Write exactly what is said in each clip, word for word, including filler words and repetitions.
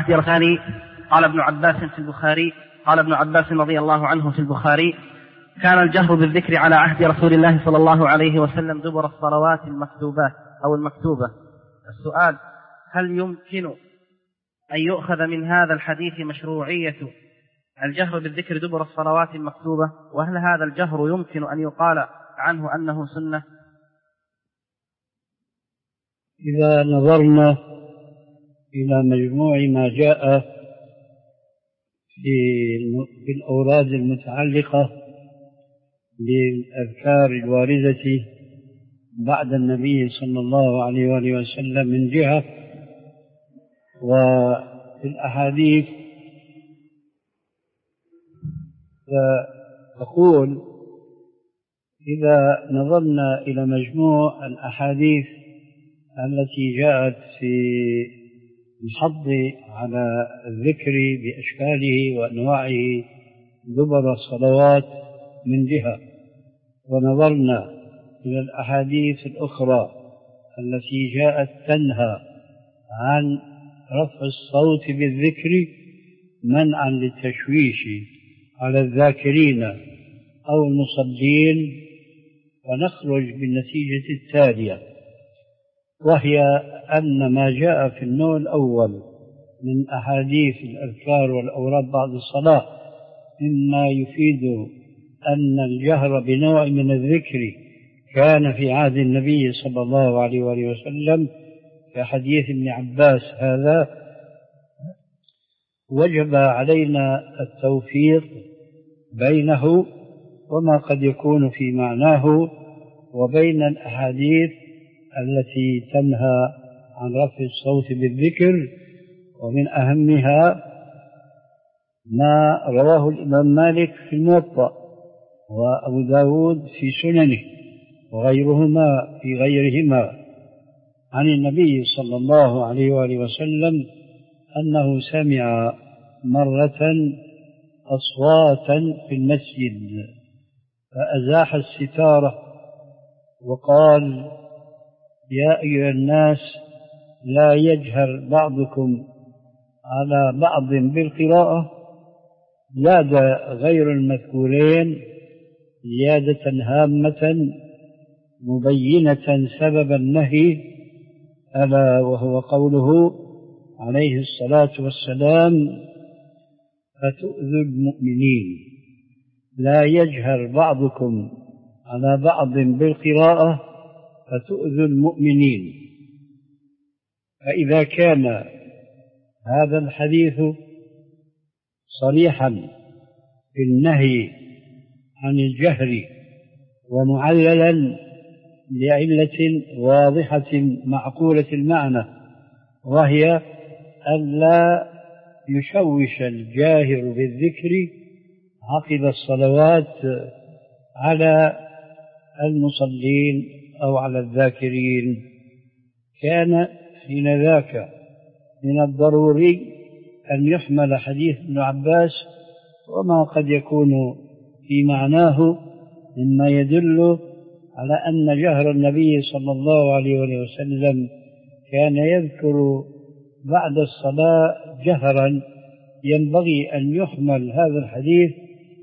عهد رسول قال ابن عباس في البخاري قال ابن عباس رضي الله عنه في البخاري: كان الجهر بالذكر على عهد رسول الله صلى الله عليه وسلم دبر الصلوات المكتوبات أو المكتوبة. السؤال: هل يمكن أن يؤخذ من هذا الحديث مشروعية الجهر بالذكر دبر الصلوات المكتوبة؟ وهل هذا الجهر يمكن أن يقال عنه أنه سنة؟ إذا نظرنا إلى مجموع ما جاء في الأوراد المتعلقة بالأذكار الواردة بعد النبي صلى الله عليه وآله وسلم من جهة، وفي الأحاديث فأقول إذا نظرنا إلى مجموع الأحاديث التي جاءت في الحض على الذكر بأشكاله وأنواعه دبر الصلوات من جهة، ونظرنا إلى الأحاديث الأخرى التي جاءت تنهى عن رفع الصوت بالذكر منعا للتشويش على الذاكرين أو المصلين، فنخرج بالنتيجة التالية، وهي أن ما جاء في النوع الأول من أحاديث الأذكار والأوراد بعد الصلاة مما يفيد أن الجهر بنوع من الذكر كان في عهد النبي صلى الله عليه وآله وسلم كحديث ابن عباس هذا، وجب علينا التوفيق بينه وما قد يكون في معناه وبين الأحاديث التي تنهى عن رفع الصوت بالذكر، ومن أهمها ما رواه الإمام مالك في الموطأ وأبو داود في سننه وغيرهما في غيرهما عن النبي صلى الله عليه وآله وسلم أنه سمع مرة أصواتا في المسجد فأزاح الستارة وقال: يا أيها الناس لا يجهر بعضكم على بعض بالقراءة، زاد غير المذكورين زيادة هامة مبينة سبب النهي، ألا وهو قوله عليه الصلاة والسلام: فتؤذوا المؤمنين. لا يجهر بعضكم على بعض بالقراءة فتؤذوا المؤمنين. فإذا كان هذا الحديث صريحا في النهي عن الجهر ومعللا لعلة واضحة معقولة المعنى، وهي ألا يشوش الجاهر بالذكر عقب الصلوات على المصلين أو على الذاكرين، كان حين ذاك من الضروري أن يحمل حديث ابن عباس وما قد يكون في معناه مما يدل على أن جهر النبي صلى الله عليه وسلم كان يذكر بعد الصلاة جهرا، ينبغي أن يحمل هذا الحديث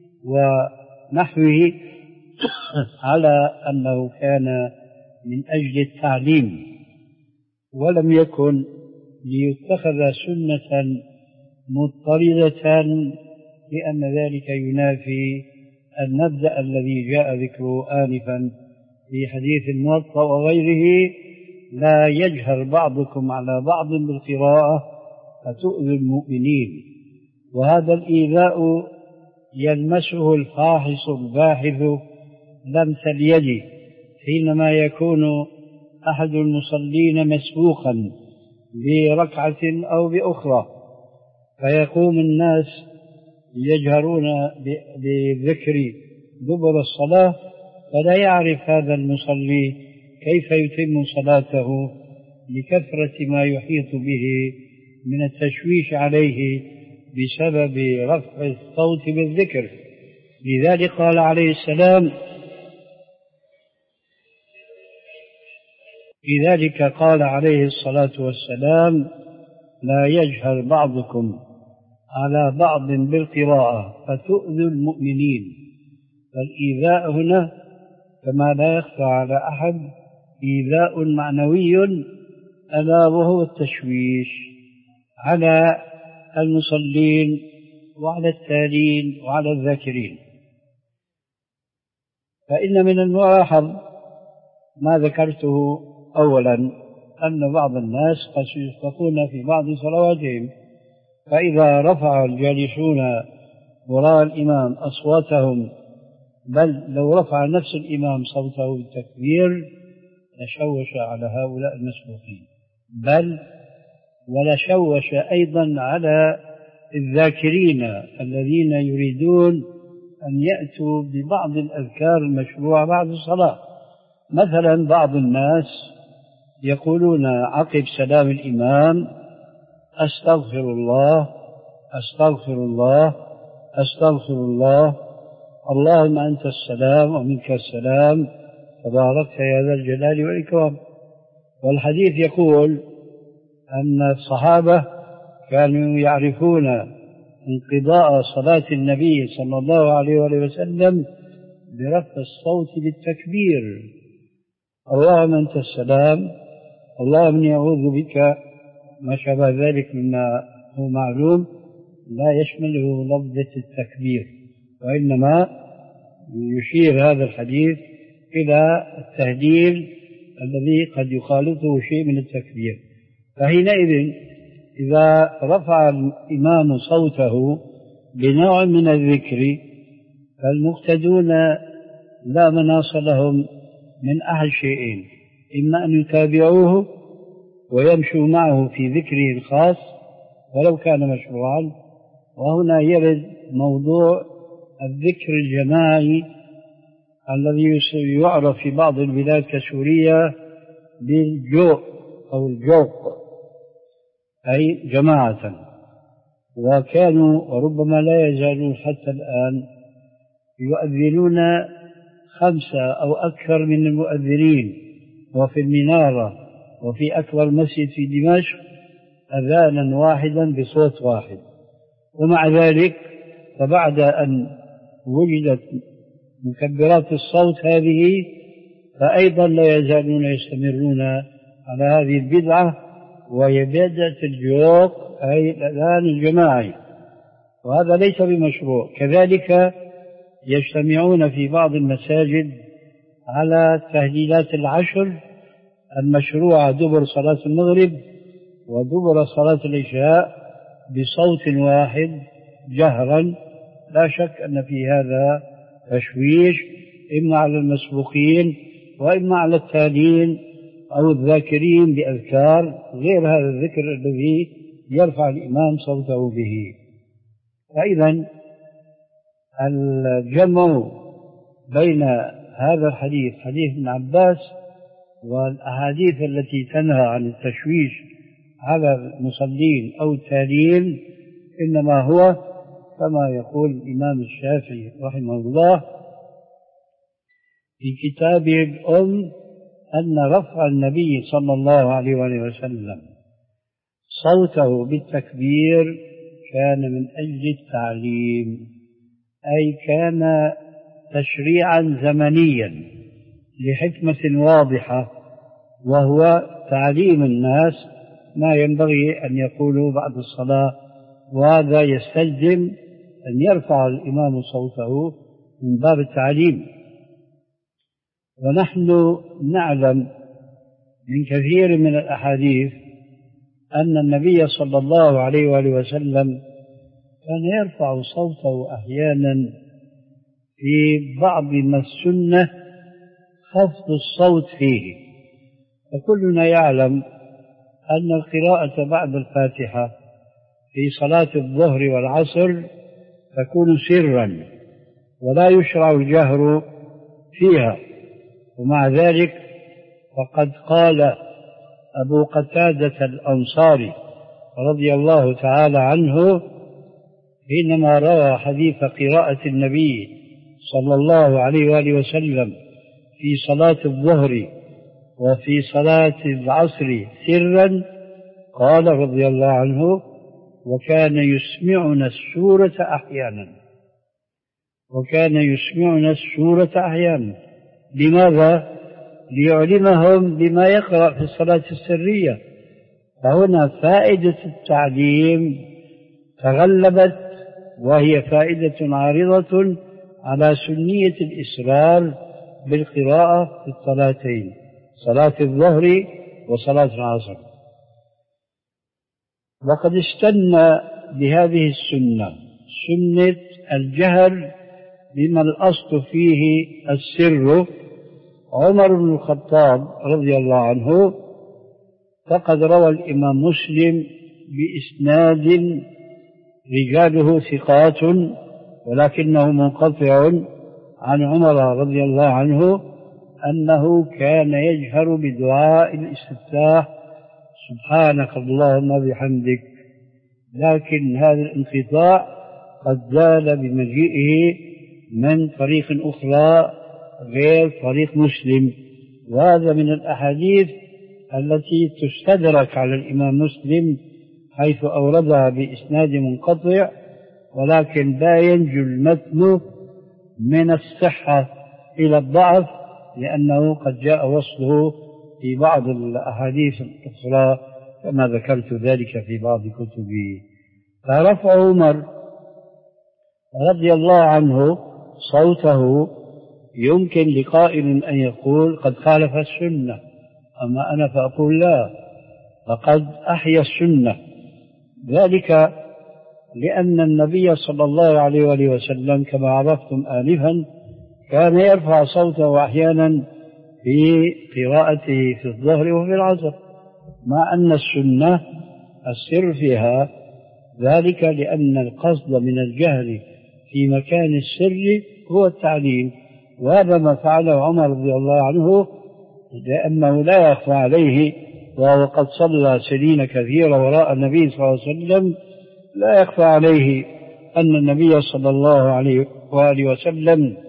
ونحوه على أنه كان من أجل التعليم، ولم يكن ليتخذ سنة مضطردة، لأن ذلك ينافي المبدأ الذي جاء ذكره آنفا في حديث الموطأ وغيره: لا يجهر بعضكم على بعض بالقراءة فتؤذي المؤمنين. وهذا الإيذاء يلمسه الفاحص الباحث لمس اليد حينما يكون أحد المصلين مسبوقا بركعة أو بأخرى، فيقوم الناس يجهرون بذكر دبر الصلاة، فلا يعرف هذا المصلي كيف يتم صلاته لكثرة ما يحيط به من التشويش عليه بسبب رفع الصوت بالذكر. لذلك قال عليه السلام لذلك قال عليه الصلاة والسلام: لا يجهر بعضكم على بعض بالقراءة فتؤذوا المؤمنين. فالإيذاء هنا كما لا يخفى على أحد إيذاء معنوي، ألا وهو التشويش على المصلين وعلى التالين وعلى الذاكرين. فإن من الملاحظ ما ذكرته أولا أن بعض الناس قد يسبقون في بعض صلواتهم، فإذا رفع الجالسون وراء الإمام أصواتهم، بل لو رفع نفس الإمام صوته بالتكبير لشوش على هؤلاء المسبوقين، بل ولشوش أيضا على الذاكرين الذين يريدون أن يأتوا ببعض الأذكار المشروعة بعد الصلاة. مثلا بعض الناس يقولون عقب سلام الإمام: أستغفر الله أستغفر الله أستغفر الله، اللهم أنت السلام ومنك السلام تباركت يا ذا الجلال والإكرام. والحديث يقول أن الصحابة كانوا يعرفون انقضاء صلاة النبي صلى الله عليه وسلم برفع الصوت بالتكبير: اللهم أنت السلام، اللهم إني أعوذ بك، ما شابه ذلك مما هو معلوم لا يشمله لفظة التكبير، وإنما يشير هذا الحديث إلى التهليل الذي قد يخالطه شيء من التكبير. فحينئذ إذا رفع الإمام صوته بنوع من الذكر فالمقتدون لا مناص لهم من أحد شيئين: إما أن يتابعوه ويمشوا معه في ذكره الخاص ولو كان مشروعا. وهنا يرد موضوع الذكر الجماعي الذي يعرف في بعض البلاد كسوريا بالجوق أو الجوق، أي جماعة. وكانوا وربما لا يزالون حتى الآن يؤذنون خمسة أو أكثر من المؤذنين، وفي المنارة وفي أكبر مسجد في دمشق أذانا واحدا بصوت واحد. ومع ذلك فبعد أن وجدت مكبرات الصوت هذه فأيضا لا يزالون يستمرون على هذه البدعة، وهي بدعة الجوق أي الأذان الجماعي، وهذا ليس بمشروع. كذلك يجتمعون في بعض المساجد على التهليلات العشر المشروعة دبر صلاة المغرب ودبر صلاة العشاء بصوت واحد جهرا. لا شك أن في هذا تشويش إما على المسبوقين وإما على التالين أو الذاكرين بأذكار غير هذا الذكر الذي يرفع الإمام صوته به. فإذا الجمع بين هذا الحديث حديث ابن عباس والأحاديث التي تنهى عن التشويش على المصلين أو التالين إنما هو كما يقول الإمام الشافعي رحمه الله في كتابه الأم أن رفع النبي صلى الله عليه وسلم صوته بالتكبير كان من أجل التعليم، أي كان تشريعا زمنيا لحكمة واضحة، وهو تعليم الناس ما ينبغي أن يقولوا بعد الصلاة، وهذا يستلزم أن يرفع الإمام صوته من باب التعليم. ونحن نعلم من كثير من الأحاديث أن النبي صلى الله عليه وآله وسلم كان يرفع صوته أحيانا في بعض ما السنة خفض الصوت فيه. فكلنا يعلم أن القراءة بعد الفاتحة في صلاة الظهر والعصر تكون سرا ولا يشرع الجهر فيها، ومع ذلك فقد قال أبو قتادة الأنصاري رضي الله تعالى عنه حينما روى حديث قراءة النبي صلى الله عليه وآله وسلم في صلاة الظهر وفي صلاة العصر سرا، قال رضي الله عنه: وكان يسمعنا السورة أحيانا وكان يسمعنا السورة أحيانا لماذا؟ ليعلمهم بما يقرأ في الصلاة السرية. فهنا فائدة التعليم تغلبت، وهي فائدة عارضة على سنية الإسرار بالقراءة في الصلاتين، صلاة الظهر وصلاة العصر. وقد استنى بهذه السنة سنة الجهر بما الأصل فيه السر عمر بن الخطاب رضي الله عنه، فقد روى الإمام مسلم بإسناد رجاله ثقات ولكنه منقطع عن عمر رضي الله عنه أنه كان يجهر بدعاء الاستفتاح: سبحانك اللهم بحمدك. لكن هذا الانقطاع قد زال بمجيئه من طريق أخرى غير طريق مسلم، وهذا من الأحاديث التي تستدرك على الإمام مسلم حيث أوردها بإسناد منقطع، ولكن لا ينجو المتن من الصحة إلى الضعف، لأنه قد جاء وصله في بعض الأحاديث الأخرى كما ذكرت ذلك في بعض كتبي. فرفع عمر رضي الله عنه صوته يمكن لقائل أن يقول قد خالف السنة، أما أنا فأقول لا، فقد أحيا السنة، ذلك لأن النبي صلى الله عليه وآله وسلم كما عرفتم آنفا كان يرفع صوته أحيانا في قراءته في الظهر وفي العصر، مع أن السنة السر فيها، ذلك لأن القصد من الجهر في مكان السر هو التعليم، وهذا ما فعله عمر رضي الله عنه، لأنه لا يخفى عليه وهو قد صلى سنين كثيرة وراء النبي صلى الله عليه وسلم، لا يخفى عليه أن النبي صلى الله عليه وآله وسلم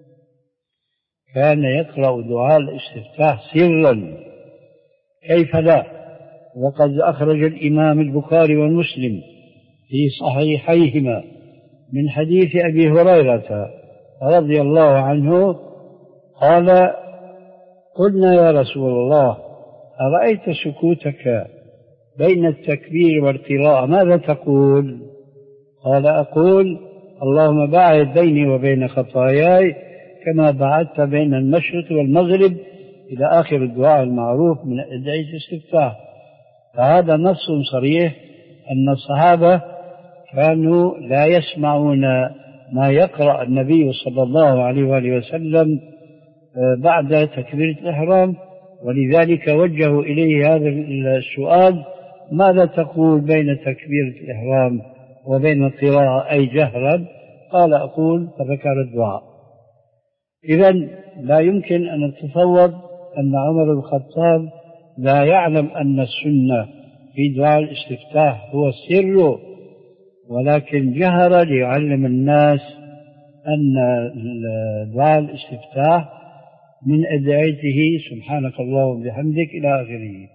كان يقرأ دعاء الاستفتاح سرا، كيف لا؟ وقد أخرج الإمام البخاري ومسلم في صحيحيهما من حديث أبي هريرة رضي الله عنه قال: قلنا يا رسول الله أرأيت سكوتك بين التكبير والقراءة ماذا تقول؟ قال: أقول اللهم باعد بيني وبين خطاياي كما بعدت بين المشرق والمغرب إلى آخر الدعاء المعروف من أدعية الاستفتاح. فهذا نص صريح أن الصحابة كانوا لا يسمعون ما يقرأ النبي صلى الله عليه وآله وسلم بعد تكبيرة الإحرام، ولذلك وجهوا إليه هذا السؤال: ماذا تقول بين تكبيرة الإحرام وبين القراءة أي جهرا؟ قال: أقول، فذكر الدعاء. إذن لا يمكن أن نتصور أن عمر بن الخطاب لا يعلم أن السنة في دعاء الاستفتاح هو السر، ولكن جهر ليعلم الناس أن دعاء الاستفتاح من أدعيته سبحانك اللهم وبحمدك إلى آخره.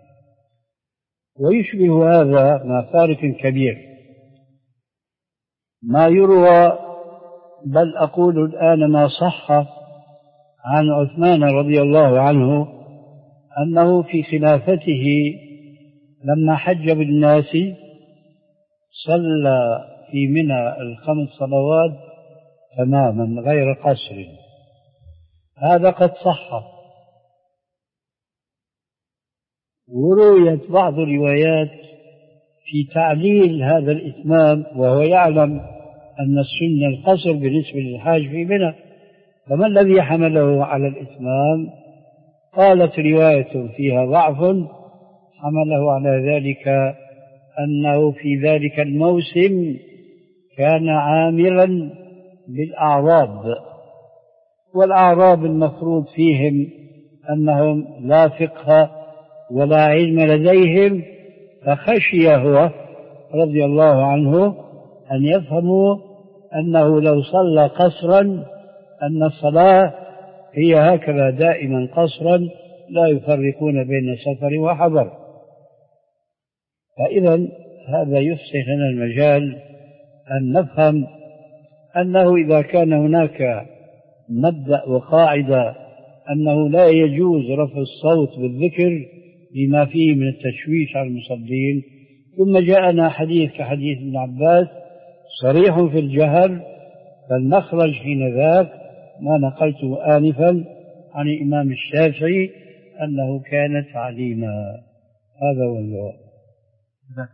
ويشبه هذا مع فارق كبير ما يروى، بل أقول الآن ما صح عن عثمان رضي الله عنه أنه في خلافته لما حج بالناس صلى في منى الخمس صلوات تماما غير قصر. هذا قد صح. ورويت بعض الروايات في تعليل هذا الإتمام، وهو يعلم أن السنة القصر بالنسبة للحاج في منى، فما الذي حمله على الإتمام؟ قالت رواية فيها ضعف حمله على ذلك أنه في ذلك الموسم كان عاملا بالأعراب، والأعراب المفروض فيهم أنهم لا فقه ولا علم لديهم، فخشي هو رضي الله عنه أن يفهموا أنه لو صلى قصرا أن الصلاة هي هكذا دائما قصرا لا يفرقون بين سفر وحضر. فإذا هذا يفسح لنا المجال أن نفهم أنه إذا كان هناك مبدأ وقاعدة أنه لا يجوز رفع الصوت بالذكر لما فيه من التشويش على المصلين، ثم جاءنا حديث كحديث ابن عباس صريح في الجهر، فالمخرج حين ذاك ما نقلته آنفا عن الإمام الشافعي أنه كان تعليما. هذا هو الجواب.